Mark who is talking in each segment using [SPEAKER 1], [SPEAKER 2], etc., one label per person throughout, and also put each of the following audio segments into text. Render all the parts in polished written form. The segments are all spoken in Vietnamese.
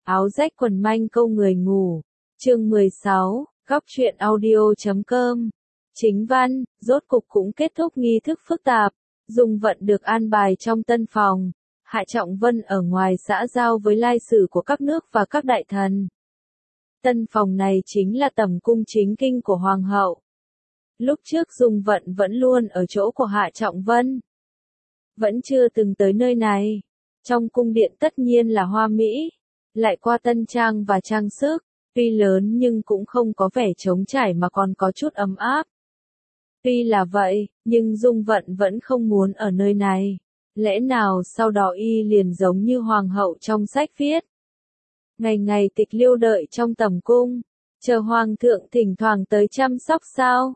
[SPEAKER 1] Áo rách quần manh câu người ngủ. Chương 16, góc truyện audio.com. Chính văn, rốt cục cũng kết thúc nghi thức phức tạp. Dung Vận được an bài trong tân phòng. Hạ Trọng Vân ở ngoài xã giao với lai sử của các nước và các đại thần. Tân phòng này chính là tẩm cung chính kinh của Hoàng hậu. Lúc trước Dung Vận vẫn luôn ở chỗ của Hạ Trọng Vân. Vẫn chưa từng tới nơi này. Trong cung điện tất nhiên là hoa mỹ. Lại qua tân trang và trang sức. Tuy lớn nhưng cũng không có vẻ trống trải mà còn có chút ấm áp. Tuy là vậy, nhưng Dung Vận vẫn không muốn ở nơi này. Lẽ nào sau đó y liền giống như hoàng hậu trong sách viết. Ngày ngày tịch liêu đợi trong tẩm cung, chờ hoàng thượng thỉnh thoảng tới chăm sóc sao?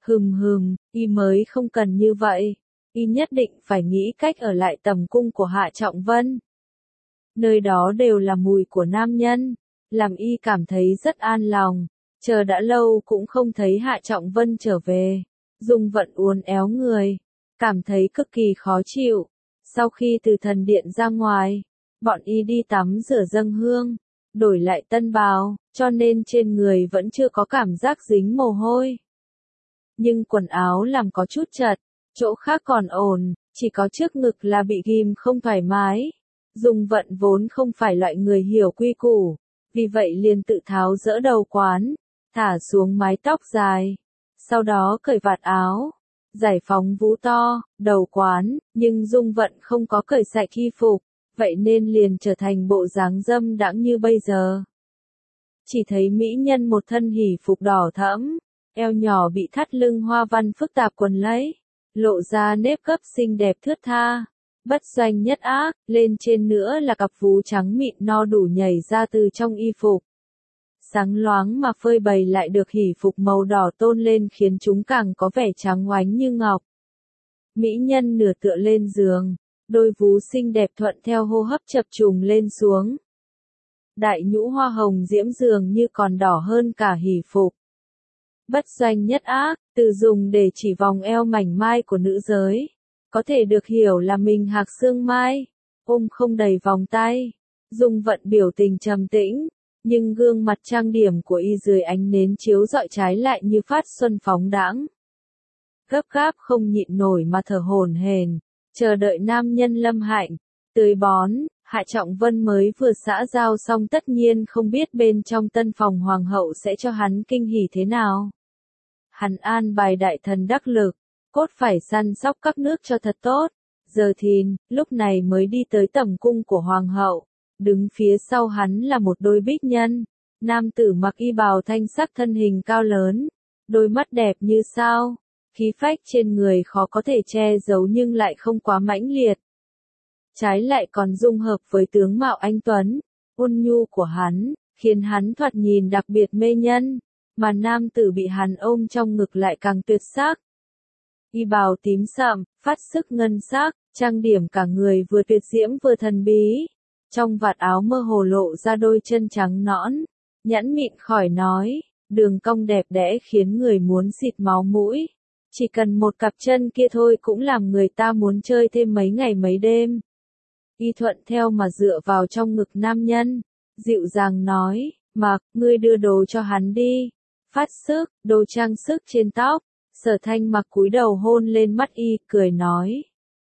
[SPEAKER 1] Y mới không cần như vậy. Y nhất định phải nghĩ cách ở lại tẩm cung của Hạ Trọng Vân. Nơi đó đều là mùi của nam nhân, làm y cảm thấy rất an lòng. Chờ đã lâu cũng không thấy Hạ Trọng Vân trở về. Dung Vận uốn éo người, cảm thấy cực kỳ khó chịu. Sau khi từ thần điện ra ngoài, bọn y đi tắm rửa dâng hương, đổi lại tân bào, cho nên trên người vẫn chưa có cảm giác dính mồ hôi. Nhưng quần áo làm có chút chật, chỗ khác còn ổn, chỉ có trước ngực là bị ghim không thoải mái. Dung Vận vốn không phải loại người hiểu quy củ, vì vậy liền tự tháo dỡ đầu quán, thả xuống mái tóc dài, sau đó cởi vạt áo, giải phóng vú to, đầu quán, nhưng Dung Vận không có cởi sạch y phục, vậy nên liền trở thành bộ dáng dâm đãng như bây giờ. Chỉ thấy mỹ nhân một thân hỉ phục đỏ thẫm, eo nhỏ bị thắt lưng hoa văn phức tạp quấn lấy, lộ ra nếp gấp xinh đẹp thướt tha, bất doanh nhất ác, lên trên nữa là cặp vú trắng mịn no đủ nhảy ra từ trong y phục. Sáng loáng mà phơi bày lại được hỉ phục màu đỏ tôn lên khiến chúng càng có vẻ trắng oánh như ngọc. Mỹ nhân nửa tựa lên giường, đôi vú xinh đẹp thuận theo hô hấp chập trùng lên xuống. Đại nhũ hoa hồng diễm dường như còn đỏ hơn cả hỉ phục. Bất doanh nhất ác, từ dùng để chỉ vòng eo mảnh mai của nữ giới. Có thể được hiểu là mình hạc xương mai, ôm không đầy vòng tay. Dung Vận biểu tình trầm tĩnh, nhưng gương mặt trang điểm của y dưới ánh nến chiếu rọi trái lại như phát xuân phóng đãng. Gấp gáp không nhịn nổi mà thở hổn hển, chờ đợi nam nhân lâm hạnh, tưới bón. Hạ Trọng Vân mới vừa xã giao xong tất nhiên không biết bên trong tân phòng hoàng hậu sẽ cho hắn kinh hỉ thế nào. Hắn an bài đại thần đắc lực, cốt phải săn sóc các nước cho thật tốt. Giờ thìn, lúc này mới đi tới tẩm cung của hoàng hậu. Đứng phía sau hắn là một đôi bích nhân. Nam tử mặc y bào thanh sắc thân hình cao lớn. Đôi mắt đẹp như sao. Khí phách trên người khó có thể che giấu nhưng lại không quá mãnh liệt. Trái lại còn dung hợp với tướng mạo anh tuấn, ôn nhu của hắn, khiến hắn thoạt nhìn đặc biệt mê nhân. Mà nam tử bị hắn ôm trong ngực lại càng tuyệt sắc. Y bào tím sậm, phát sức ngân sắc, trang điểm cả người vừa tuyệt diễm vừa thần bí. Trong vạt áo mơ hồ lộ ra đôi chân trắng nõn, nhẵn mịn khỏi nói, đường cong đẹp đẽ khiến người muốn xịt máu mũi. Chỉ cần một cặp chân kia thôi cũng làm người ta muốn chơi thêm mấy ngày mấy đêm. Y thuận theo mà dựa vào trong ngực nam nhân, dịu dàng nói, Mặc, ngươi đưa đồ cho hắn đi. Phát sức, đồ trang sức trên tóc. Sở Thanh Mặc cúi đầu hôn lên mắt y, cười nói.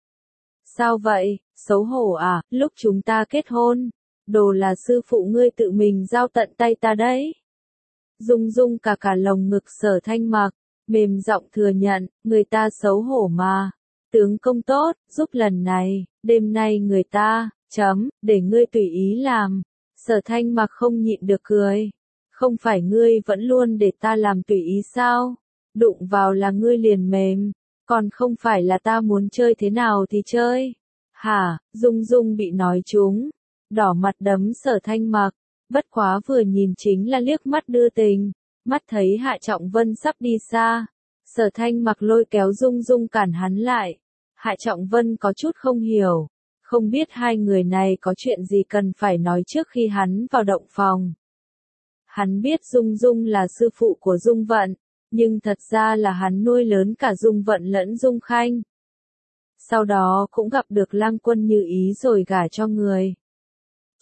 [SPEAKER 1] Sao vậy, xấu hổ à, lúc chúng ta kết hôn, đồ là sư phụ ngươi tự mình giao tận tay ta đấy. Dung cả lồng ngực Sở Thanh Mặc, mềm giọng thừa nhận, người ta xấu hổ mà. Tướng công tốt, giúp lần này, đêm nay người ta, để ngươi tùy ý làm. Sở Thanh Mặc không nhịn được cười. Không phải ngươi vẫn luôn để ta làm tùy ý sao? Đụng vào là ngươi liền mềm, còn không phải là ta muốn chơi thế nào thì chơi. Hả, Dung bị nói trúng, đỏ mặt đấm Sở Thanh Mặc, bất quá vừa nhìn chính là liếc mắt đưa tình, mắt thấy Hạ Trọng Vân sắp đi xa. Sở Thanh Mặc lôi kéo Dung cản hắn lại. Hạ Trọng Vân có chút không hiểu, không biết hai người này có chuyện gì cần phải nói trước khi hắn vào động phòng. Hắn biết Dung là sư phụ của Dung Vận, nhưng thật ra là hắn nuôi lớn cả Dung Vận lẫn Dung Khanh. Sau đó cũng gặp được Lang Quân Như Ý rồi gả cho người.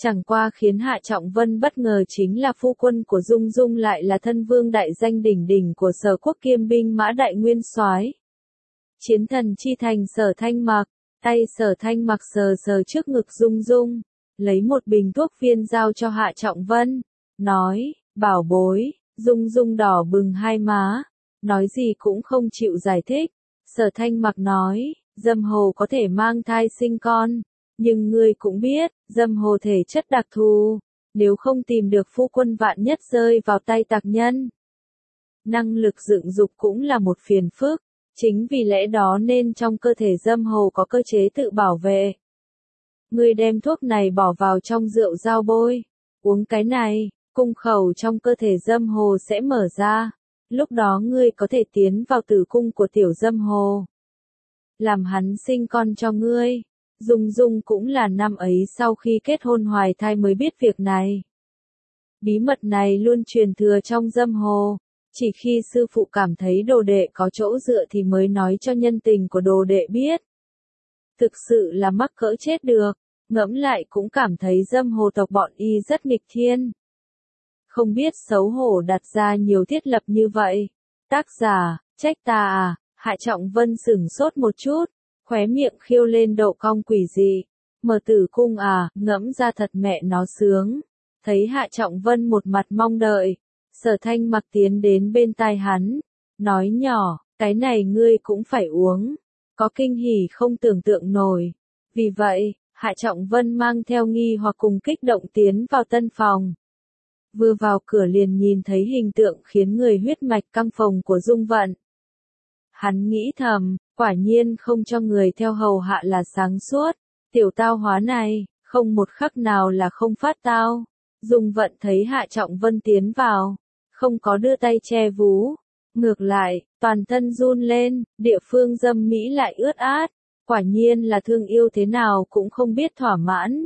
[SPEAKER 1] Chẳng qua khiến Hạ Trọng Vân bất ngờ chính là phu quân của Dung Dung lại là thân vương đại danh đỉnh đỉnh của Sở Quốc kiêm binh mã đại nguyên soái. Chiến thần chi thành Sở Thanh Mặc, tay Sở Thanh Mặc sờ sờ trước ngực Dung Dung, lấy một bình thuốc viên giao cho Hạ Trọng Vân, nói, bảo bối. Dung Dung đỏ bừng hai má, nói gì cũng không chịu giải thích. Sở Thanh Mặc nói, dâm hồ có thể mang thai sinh con, nhưng ngươi cũng biết, dâm hồ thể chất đặc thù, nếu không tìm được phu quân vạn nhất rơi vào tay tặc nhân. Năng lực dựng dục cũng là một phiền phức, chính vì lẽ đó nên trong cơ thể dâm hồ có cơ chế tự bảo vệ. Ngươi đem thuốc này bỏ vào trong rượu dao bôi, uống cái này, cung khẩu trong cơ thể dâm hồ sẽ mở ra, lúc đó ngươi có thể tiến vào tử cung của tiểu dâm hồ, làm hắn sinh con cho ngươi. Dung Dung cũng là năm ấy sau khi kết hôn hoài thai mới biết việc này. Bí mật này luôn truyền thừa trong dâm hồ, chỉ khi sư phụ cảm thấy đồ đệ có chỗ dựa thì mới nói cho nhân tình của đồ đệ biết. Thực sự là mắc cỡ chết được, ngẫm lại cũng cảm thấy dâm hồ tộc bọn y rất nghịch thiên. Không biết xấu hổ đặt ra nhiều thiết lập như vậy. Tác giả, trách ta à, Hạ Trọng Vân sửng sốt một chút, khóe miệng khiêu lên độ cong quỷ dị. Mở tử cung à, ngẫm ra thật mẹ nó sướng. Thấy Hạ Trọng Vân một mặt mong đợi, Sở Thanh Mặc tiến đến bên tai hắn, nói nhỏ, cái này ngươi cũng phải uống, có kinh hỉ không tưởng tượng nổi. Vì vậy, Hạ Trọng Vân mang theo nghi hoặc cùng kích động tiến vào tân phòng. Vừa vào cửa liền nhìn thấy hình tượng khiến người huyết mạch căng phồng của Dung Vận. Hắn nghĩ thầm, quả nhiên không cho người theo hầu hạ là sáng suốt, tiểu tao hóa này, không một khắc nào là không phát tao. Dung Vận thấy Hạ Trọng Vân tiến vào, không có đưa tay che vú, ngược lại, toàn thân run lên, địa phương dâm mỹ lại ướt át, quả nhiên là thương yêu thế nào cũng không biết thỏa mãn.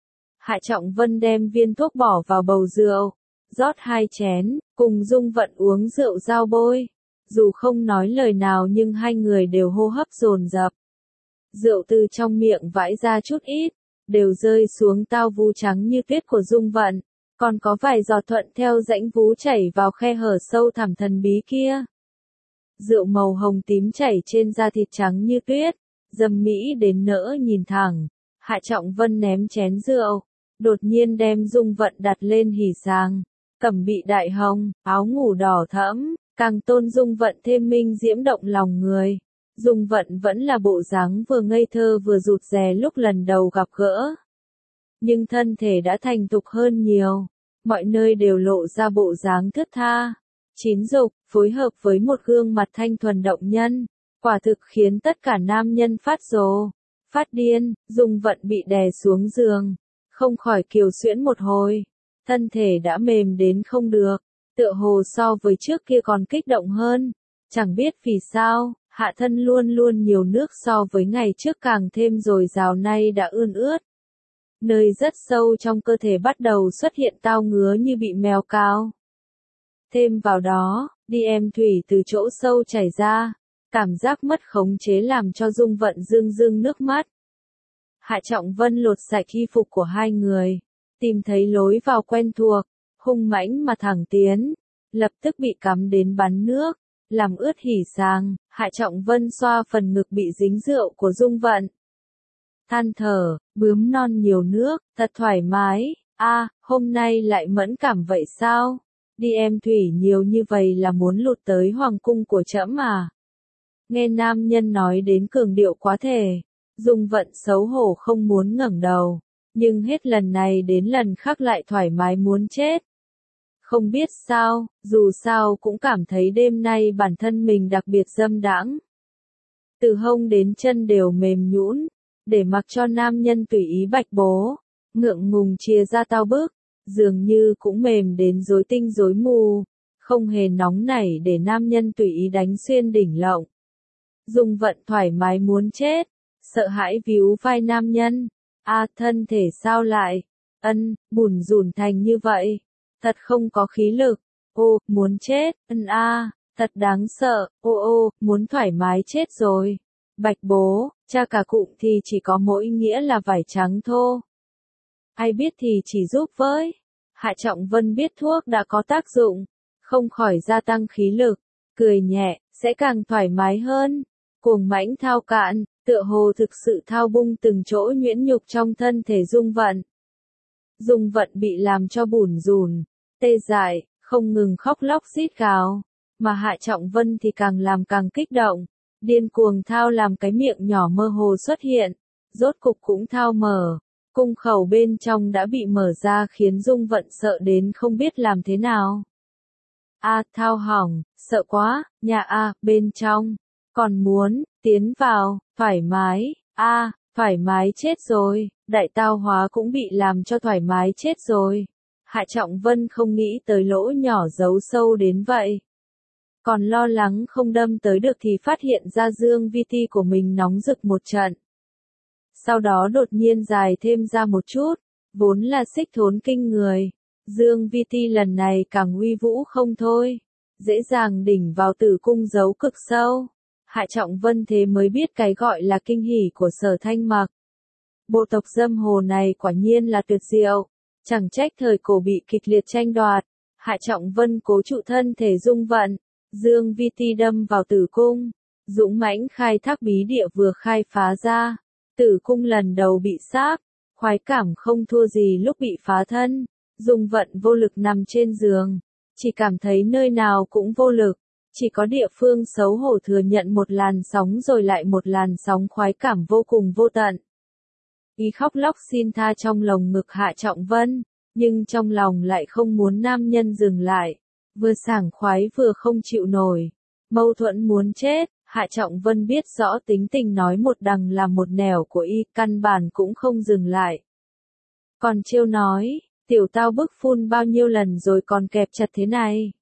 [SPEAKER 1] Hạ Trọng Vân đem viên thuốc bỏ vào bầu rượu, rót 2 chén, cùng Dung Vận uống rượu dao bôi. Dù không nói lời nào nhưng hai người đều hô hấp dồn dập. Rượu từ trong miệng vãi ra chút ít, đều rơi xuống tao vú trắng như tuyết của Dung Vận, còn có vài giọt thuận theo rãnh vú chảy vào khe hở sâu thẳm thần bí kia. Rượu màu hồng tím chảy trên da thịt trắng như tuyết, dâm mỹ đến nỡ nhìn thẳng. Hạ Trọng Vân ném chén rượu, đột nhiên đem Dung Vận đặt lên hỉ sàng, cẩm bị đại hồng, áo ngủ đỏ thẫm, càng tôn Dung Vận thêm minh diễm động lòng người. Dung Vận vẫn là bộ dáng vừa ngây thơ vừa rụt rè lúc lần đầu gặp gỡ. Nhưng thân thể đã thành thục hơn nhiều, mọi nơi đều lộ ra bộ dáng thướt tha, chín dục, phối hợp với một gương mặt thanh thuần động nhân, quả thực khiến tất cả nam nhân phát rồ, phát điên. Dung Vận bị đè xuống giường, không khỏi kiều xuyễn một hồi, thân thể đã mềm đến không được, tựa hồ so với trước kia còn kích động hơn, chẳng biết vì sao. Hạ thân luôn luôn nhiều nước so với ngày trước càng thêm dồi dào nay đã ươn ướt. Nơi rất sâu trong cơ thể bắt đầu xuất hiện tao ngứa như bị mèo cào. Thêm vào đó, đi em thủy từ chỗ sâu chảy ra, cảm giác mất khống chế làm cho Dung Vận rưng rưng nước mắt. Hạ Trọng Vân lột sạch y phục của hai người, tìm thấy lối vào quen thuộc, hung mãnh mà thẳng tiến, lập tức bị cắm đến bắn nước, làm ướt hỉ sàng. Hạ Trọng Vân xoa phần ngực bị dính rượu của Dung Vận, than thở, bướm non nhiều nước, thật thoải mái. A, hôm nay lại mẫn cảm vậy sao? Đi em thủy nhiều như vậy là muốn lụt tới hoàng cung của trẫm à? Nghe nam nhân nói đến cường điệu quá thể, Dung Vận xấu hổ không muốn ngẩng đầu, nhưng hết lần này đến lần khác lại thoải mái muốn chết. Không biết sao, dù sao cũng cảm thấy đêm nay bản thân mình đặc biệt dâm đãng. Từ hông đến chân đều mềm nhũn, để mặc cho nam nhân tùy ý bạch bố, ngượng ngùng chia ra tao bức, dường như cũng mềm đến rối tinh rối mù, không hề nóng nảy để nam nhân tùy ý đánh xuyên đỉnh lộng. Dung Vận thoải mái muốn chết, sợ hãi víu vai nam nhân. A, thân thể sao lại, bủn rủn thành như vậy, thật không có khí lực. Ô, muốn chết, thật đáng sợ, ô, muốn thoải mái chết rồi. Bạch bố, cha cả cụm thì chỉ có mỗi nghĩa là vải trắng thô. ai biết thì chỉ giúp với. Hạ Trọng Vân biết thuốc đã có tác dụng, không khỏi gia tăng khí lực, cười nhẹ, sẽ càng thoải mái hơn. Cuồng mãnh thao cạn, tựa hồ thực sự thao bung từng chỗ nhuyễn nhục trong thân thể Dung Vận. Dung Vận bị làm cho bủn rủn, tê dại, không ngừng khóc lóc rít gào, mà Hạ Trọng Vân thì càng làm càng kích động, điên cuồng thao làm cái miệng nhỏ mơ hồ xuất hiện, rốt cục cũng thao mở, cung khẩu bên trong đã bị mở ra khiến Dung Vận sợ đến không biết làm thế nào. A, thao hỏng, sợ quá, nhà A, bên trong, còn muốn, tiến vào, thoải mái, A, thoải mái chết rồi, đại tao hóa cũng bị làm cho thoải mái chết rồi. Hạ Trọng Vân không nghĩ tới lỗ nhỏ giấu sâu đến vậy. Còn lo lắng không đâm tới được thì phát hiện ra dương vi ti của mình nóng rực một trận. Sau đó đột nhiên dài thêm ra một chút, vốn là xích thốn kinh người. Dương vi ti lần này càng uy vũ không thôi, dễ dàng đỉnh vào tử cung giấu cực sâu. Hạ Trọng Vân thế mới biết cái gọi là kinh hỉ của Sở Thanh Mặc. Bộ tộc dâm hồ này quả nhiên là tuyệt diệu, chẳng trách thời cổ bị kịch liệt tranh đoạt. Hạ Trọng Vân cố trụ thân thể Dung Vận, dương vi ti đâm vào tử cung, dũng mãnh khai thác bí địa vừa khai phá ra, tử cung lần đầu bị xác, khoái cảm không thua gì lúc bị phá thân. Dung Vận vô lực nằm trên giường, chỉ cảm thấy nơi nào cũng vô lực, chỉ có địa phương xấu hổ thừa nhận một làn sóng rồi lại một làn sóng khoái cảm vô cùng vô tận. Ý khóc lóc xin tha trong lồng ngực Hạ Trọng Vân, nhưng trong lòng lại không muốn nam nhân dừng lại, vừa sảng khoái vừa không chịu nổi, mâu thuẫn muốn chết. Hạ Trọng Vân biết rõ tính tình nói một đằng làm một nẻo của y, căn bản cũng không dừng lại. Còn trêu nói, tiểu tao bức phun bao nhiêu lần rồi còn kẹp chặt thế này.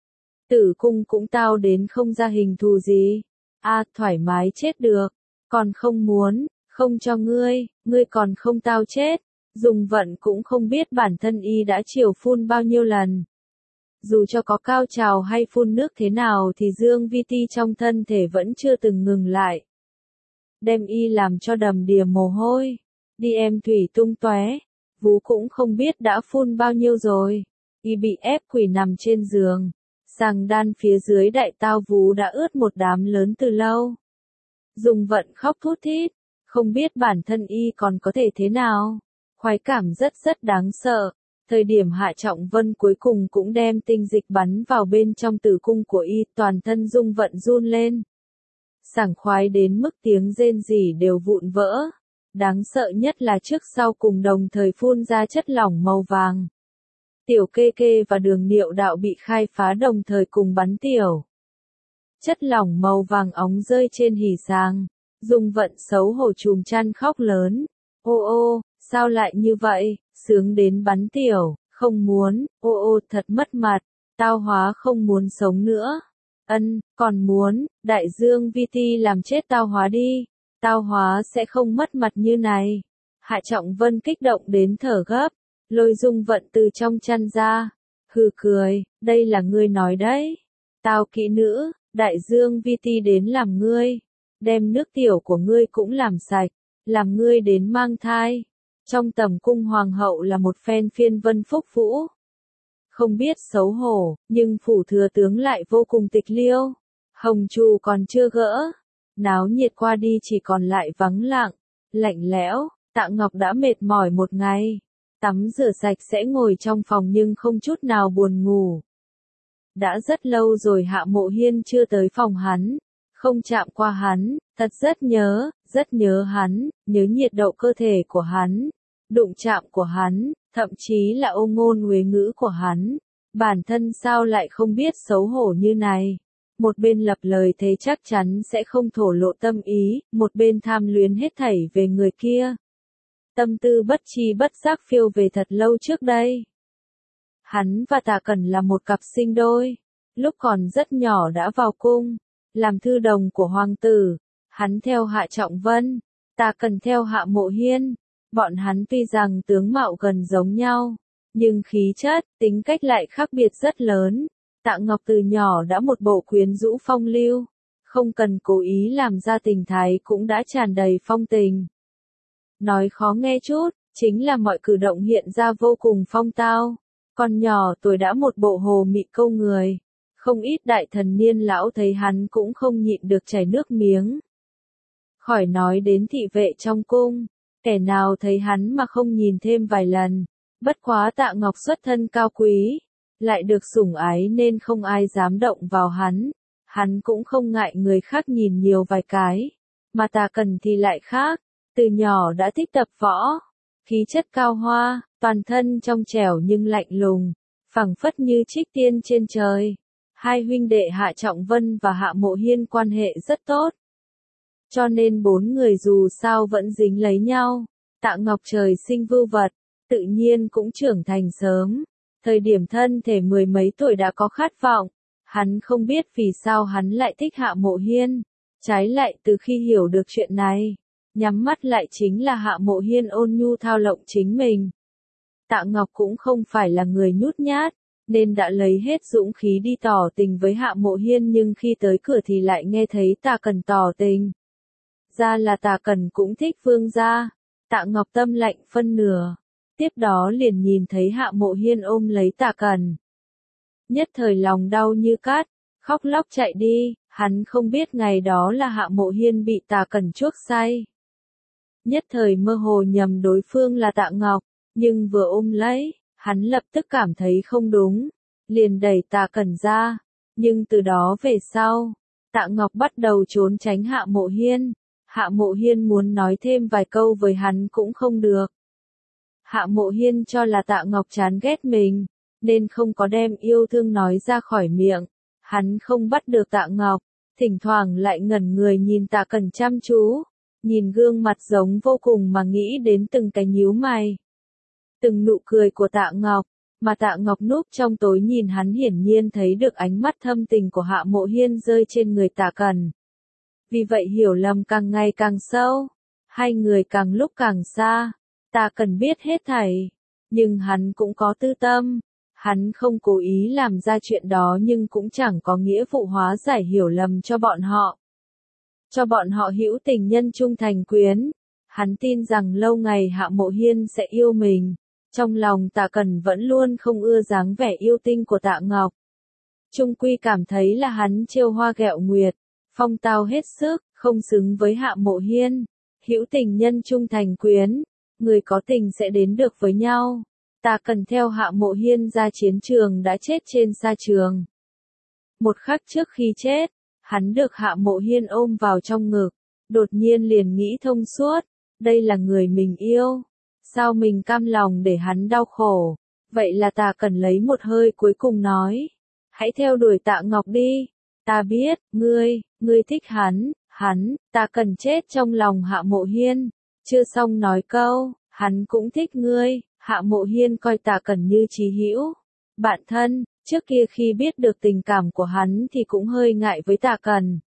[SPEAKER 1] Tử cung cũng tao đến không ra hình thù gì. A, thoải mái chết được, còn không muốn, không cho ngươi còn không tao chết. Dung Vận cũng không biết bản thân y đã chiều phun bao nhiêu lần. Dù cho có cao trào hay phun nước thế nào thì dương vi ti trong thân thể vẫn chưa từng ngừng lại. Đem y làm cho đầm đìa mồ hôi, đi em thủy tung tóe, vú cũng không biết đã phun bao nhiêu rồi. Y bị ép quỳ nằm trên giường, sàng đan phía dưới đại tao vú đã ướt một đám lớn từ lâu. Dung Vận khóc thút thít, không biết bản thân y còn có thể thế nào. Khoái cảm rất đáng sợ. Thời điểm Hạ Trọng Vân cuối cùng cũng đem tinh dịch bắn vào bên trong tử cung của y, toàn thân Dung Vận run lên. Sảng khoái đến mức tiếng rên rỉ đều vụn vỡ. Đáng sợ nhất là trước sau cùng đồng thời phun ra chất lỏng màu vàng. Tiểu kê kê và đường niệu đạo bị khai phá đồng thời cùng bắn tiểu. Chất lỏng màu vàng óng rơi trên hỉ sàng. Dung Vận xấu hổ chùm chăn khóc lớn. Ô, sao lại như vậy, sướng đến bắn tiểu, không muốn, ô thật mất mặt, tao hóa không muốn sống nữa. Còn muốn, đại dương vi ti làm chết tao hóa đi, tao hóa sẽ không mất mặt như này. Hạ Trọng Vân kích động đến thở gấp, lôi Dung Vận từ trong chăn ra, hừ cười, đây là ngươi nói đấy. Tao kỹ nữ, đại dương vi ti đến làm ngươi, đem nước tiểu của ngươi cũng làm sạch, làm ngươi đến mang thai. Trong tầm cung hoàng hậu là một phen phiên vân phúc vũ. Không biết xấu hổ, nhưng phủ thừa tướng lại vô cùng tịch liêu. Hồng trù còn chưa gỡ. Náo nhiệt qua đi chỉ còn lại vắng lặng, lạnh lẽo. Tạ Ngọc đã mệt mỏi một ngày. Tắm rửa sạch sẽ ngồi trong phòng nhưng không chút nào buồn ngủ. Đã rất lâu rồi Hạ Mộ Hiên chưa tới phòng hắn. Không chạm qua hắn, thật rất nhớ hắn, nhớ nhiệt độ cơ thể của hắn. Đụng chạm của hắn, thậm chí là ôm ngôn uế ngữ của hắn. Bản thân sao lại không biết xấu hổ như này. Một bên lập lời thế chắc chắn sẽ không thổ lộ tâm ý, một bên tham luyến hết thảy về người kia. Tâm tư bất tri bất giác phiêu về thật lâu trước đây. Hắn và Tạ Cẩn là một cặp sinh đôi. Lúc còn rất nhỏ đã vào cung, làm thư đồng của hoàng tử. Hắn theo Hạ Trọng Vân, Tạ Cẩn theo Hạ Mộ Hiên. Bọn hắn tuy rằng tướng mạo gần giống nhau, nhưng khí chất, tính cách lại khác biệt rất lớn. Tạ Ngọc từ nhỏ đã một bộ quyến rũ phong lưu, không cần cố ý làm ra tình thái cũng đã tràn đầy phong tình. Nói khó nghe chút, chính là mọi cử động hiện ra vô cùng phong tao. Còn nhỏ tuổi đã một bộ hồ mị câu người. Không ít đại thần niên lão thấy hắn cũng không nhịn được chảy nước miếng. Khỏi nói đến thị vệ trong cung, kẻ nào thấy hắn mà không nhìn thêm vài lần. Bất quá Tạ Ngọc xuất thân cao quý, lại được sủng ái nên không ai dám động vào hắn. Hắn cũng không ngại người khác nhìn nhiều vài cái, mà Tà Cẩn thì lại khác, từ nhỏ đã thích tập võ, khí chất cao hoa, toàn thân trong trẻo nhưng lạnh lùng, phảng phất như trích tiên trên trời. Hai huynh đệ Hạ Trọng Vân và Hạ Mộ Hiên quan hệ rất tốt, cho nên bốn người dù sao vẫn dính lấy nhau. Tạ Ngọc trời sinh vưu vật, tự nhiên cũng trưởng thành sớm. Thời điểm thân thể mười mấy tuổi đã có khát vọng, hắn không biết vì sao hắn lại thích Hạ Mộ Hiên. Trái lại từ khi hiểu được chuyện này, nhắm mắt lại chính là Hạ Mộ Hiên ôn nhu thao lộng chính mình. Tạ Ngọc cũng không phải là người nhút nhát, nên đã lấy hết dũng khí đi tỏ tình với Hạ Mộ Hiên, nhưng khi tới cửa thì lại nghe thấy Tà Cẩn tỏ tình. Ra là Tà Cẩn cũng thích Vương gia. Tạ Ngọc tâm lạnh phân nửa, tiếp đó liền nhìn thấy Hạ Mộ Hiên ôm lấy Tà Cẩn. Nhất thời lòng đau như cắt, khóc lóc chạy đi, hắn không biết ngày đó là Hạ Mộ Hiên bị Tà Cẩn chuốc say. Nhất thời mơ hồ nhầm đối phương là Tạ Ngọc, nhưng vừa ôm lấy, hắn lập tức cảm thấy không đúng, liền đẩy Tà Cẩn ra. Nhưng từ đó về sau, Tạ Ngọc bắt đầu trốn tránh Hạ Mộ Hiên. Hạ Mộ Hiên muốn nói thêm vài câu với hắn cũng không được. Hạ Mộ Hiên cho là Tạ Ngọc chán ghét mình, nên không có đem yêu thương nói ra khỏi miệng. Hắn không bắt được Tạ Ngọc, thỉnh thoảng lại ngẩn người nhìn Tà Cẩn chăm chú, nhìn gương mặt giống vô cùng mà nghĩ đến từng cái nhíu mày, từng nụ cười của Tạ Ngọc, mà Tạ Ngọc núp trong tối nhìn hắn, hiển nhiên thấy được ánh mắt thâm tình của Hạ Mộ Hiên rơi trên người Tà Cẩn. Vì vậy hiểu lầm càng ngày càng sâu, hai người càng lúc càng xa. Tà Cẩn biết hết thảy, nhưng hắn cũng có tư tâm. Hắn không cố ý làm ra chuyện đó nhưng cũng chẳng có nghĩa vụ hóa giải hiểu lầm cho bọn họ. Cho bọn họ hữu tình nhân trung thành quyến. Hắn tin rằng lâu ngày Hạ Mộ Hiên sẽ yêu mình. Trong lòng Tà Cẩn vẫn luôn không ưa dáng vẻ yêu tinh của Tạ Ngọc. Trung quy cảm thấy là hắn trêu hoa ghẹo nguyệt, phong tao hết sức, không xứng với Hạ Mộ Hiên. Hữu tình nhân trung thành quyến, người có tình sẽ đến được với nhau. Tà Cẩn theo Hạ Mộ Hiên ra chiến trường đã chết trên sa trường. Một khắc trước khi chết, hắn được Hạ Mộ Hiên ôm vào trong ngực, đột nhiên liền nghĩ thông suốt, đây là người mình yêu, sao mình cam lòng để hắn đau khổ. Vậy là Tà Cẩn lấy một hơi cuối cùng nói, hãy theo đuổi Tạ Ngọc đi, ta biết, ngươi thích hắn, Tà Cẩn chết trong lòng Hạ Mộ Hiên, chưa xong nói câu, hắn cũng thích ngươi. Hạ Mộ Hiên coi Tà Cẩn như chí hữu, bạn thân, trước kia khi biết được tình cảm của hắn thì cũng hơi ngại với Tà Cẩn.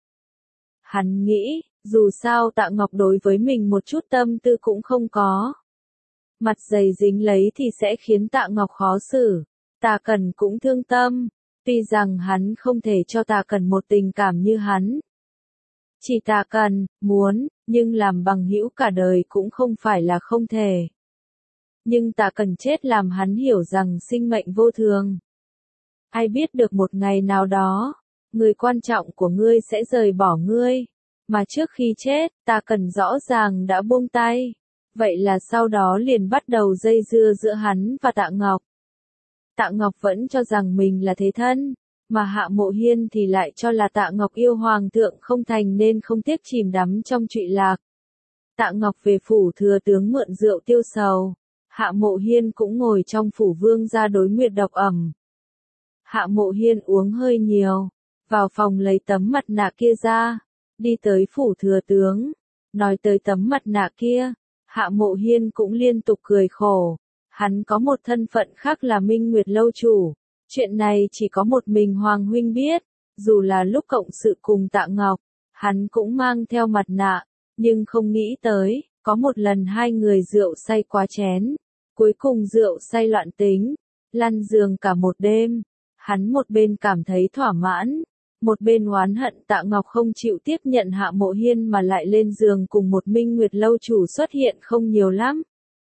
[SPEAKER 1] Hắn nghĩ, dù sao Tạ Ngọc đối với mình một chút tâm tư cũng không có. Mặt dày dính lấy thì sẽ khiến Tạ Ngọc khó xử. Tà Cẩn cũng thương tâm, tuy rằng hắn không thể cho Tà Cẩn một tình cảm như hắn. Chỉ Tà Cẩn muốn, nhưng làm bằng hữu cả đời cũng không phải là không thể. Nhưng Tà Cẩn chết làm hắn hiểu rằng sinh mệnh vô thường. Ai biết được một ngày nào đó, người quan trọng của ngươi sẽ rời bỏ ngươi. Mà trước khi chết, Tà Cẩn rõ ràng đã buông tay. Vậy là sau đó liền bắt đầu dây dưa giữa hắn và Tạ Ngọc. Tạ Ngọc vẫn cho rằng mình là thế thân, mà Hạ Mộ Hiên thì lại cho là Tạ Ngọc yêu hoàng thượng không thành nên không tiếc chìm đắm trong trụy lạc. Tạ Ngọc về phủ thừa tướng mượn rượu tiêu sầu. Hạ Mộ Hiên cũng ngồi trong phủ vương gia đối nguyệt độc ẩm. Hạ Mộ Hiên uống hơi nhiều, vào phòng lấy tấm mặt nạ kia ra, đi tới phủ thừa tướng. Nói tới tấm mặt nạ kia, Hạ Mộ Hiên cũng liên tục cười khổ. Hắn có một thân phận khác là Minh Nguyệt lâu chủ. Chuyện này chỉ có một mình Hoàng huynh biết, dù là lúc cộng sự cùng Tạ Ngọc, hắn cũng mang theo mặt nạ, nhưng không nghĩ tới, có một lần hai người rượu say quá chén. Cuối cùng rượu say loạn tính, lăn giường cả một đêm. Hắn một bên cảm thấy thỏa mãn, một bên oán hận Tạ Ngọc không chịu tiếp nhận Hạ Mộ Hiên mà lại lên giường cùng một Minh Nguyệt lâu chủ xuất hiện không nhiều lắm.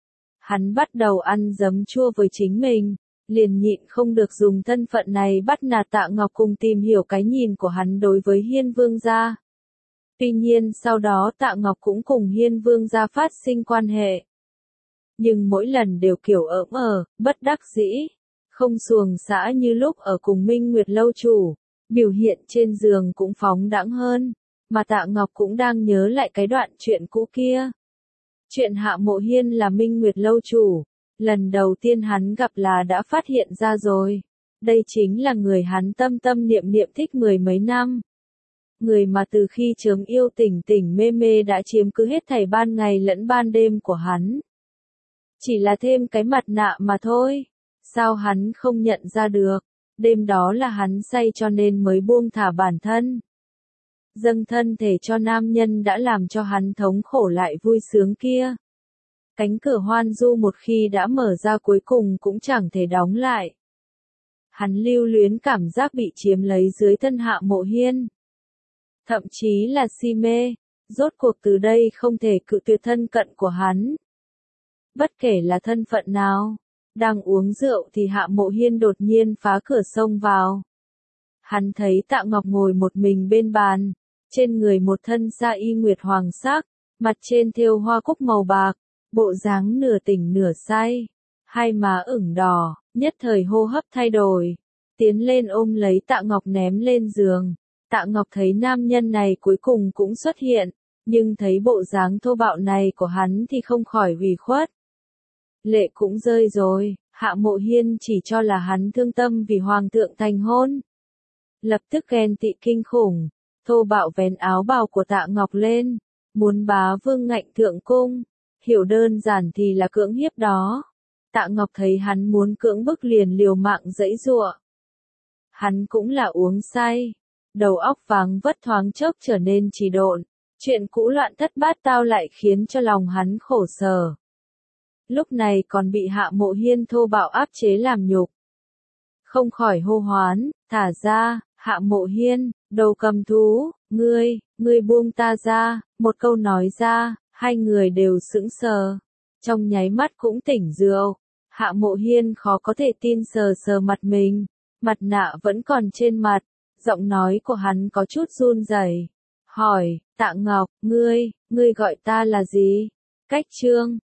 [SPEAKER 1] Hắn bắt đầu ăn giấm chua với chính mình, liền nhịn không được dùng thân phận này bắt nạt Tạ Ngọc cùng tìm hiểu cái nhìn của hắn đối với Hiên Vương gia. Tuy nhiên sau đó Tạ Ngọc cũng cùng Hiên Vương gia phát sinh quan hệ. Nhưng mỗi lần đều kiểu bất đắc dĩ, không xuồng xã như lúc ở cùng Minh Nguyệt lâu chủ, biểu hiện trên giường cũng phóng đãng hơn, mà Tạ Ngọc cũng đang nhớ lại cái đoạn chuyện cũ kia. Chuyện Hạ Mộ Hiên là Minh Nguyệt lâu chủ, lần đầu tiên hắn gặp là đã phát hiện ra rồi. Đây chính là người hắn tâm tâm niệm niệm thích mười mấy năm. Người mà từ khi chớm yêu tỉnh tỉnh mê mê đã chiếm cứ hết thảy ban ngày lẫn ban đêm của hắn. Chỉ là thêm cái mặt nạ mà thôi. Sao hắn không nhận ra được? Đêm đó là hắn say cho nên mới buông thả bản thân. Dâng thân thể cho nam nhân đã làm cho hắn thống khổ lại vui sướng kia. Cánh cửa hoan du một khi đã mở ra cuối cùng cũng chẳng thể đóng lại. Hắn lưu luyến cảm giác bị chiếm lấy dưới thân Hạ Mộ Hiên. Thậm chí là si mê, rốt cuộc từ đây không thể cự tuyệt thân cận của hắn. Bất kể là thân phận nào, đang uống rượu thì Hạ Mộ Hiên đột nhiên phá cửa xông vào. Hắn thấy Tạ Ngọc ngồi một mình bên bàn, trên người một thân sa y nguyệt hoàng sắc, mặt trên thêu hoa cúc màu bạc, bộ dáng nửa tỉnh nửa say, hai má ửng đỏ, nhất thời hô hấp thay đổi, tiến lên ôm lấy Tạ Ngọc ném lên giường. Tạ Ngọc thấy nam nhân này cuối cùng cũng xuất hiện, nhưng thấy bộ dáng thô bạo này của hắn thì không khỏi ủy khuất. Lệ cũng rơi rồi, Hạ Mộ Hiên chỉ cho là hắn thương tâm vì hoàng thượng thành hôn. Lập tức ghen tị kinh khủng, thô bạo vén áo bào của Tạ Ngọc lên, muốn bá vương ngạnh thượng cung, hiểu đơn giản thì là cưỡng hiếp đó. Tạ Ngọc thấy hắn muốn cưỡng bức liền liều mạng giãy giụa. Hắn cũng là uống say, đầu óc váng vất thoáng chốc trở nên trì độn, chuyện cũ loạn thất bát tao lại khiến cho lòng hắn khổ sở. Lúc này còn bị Hạ Mộ Hiên thô bạo áp chế làm nhục. Không khỏi hô hoán, thả ra, Hạ Mộ Hiên, đầu cầm thú, ngươi buông ta ra, một câu nói ra, hai người đều sững sờ. Trong nháy mắt cũng tỉnh rượu, Hạ Mộ Hiên khó có thể tin sờ sờ mặt mình, mặt nạ vẫn còn trên mặt, giọng nói của hắn có chút run rẩy. Hỏi, Tạ Ngọc, ngươi gọi ta là gì? Cách Trương,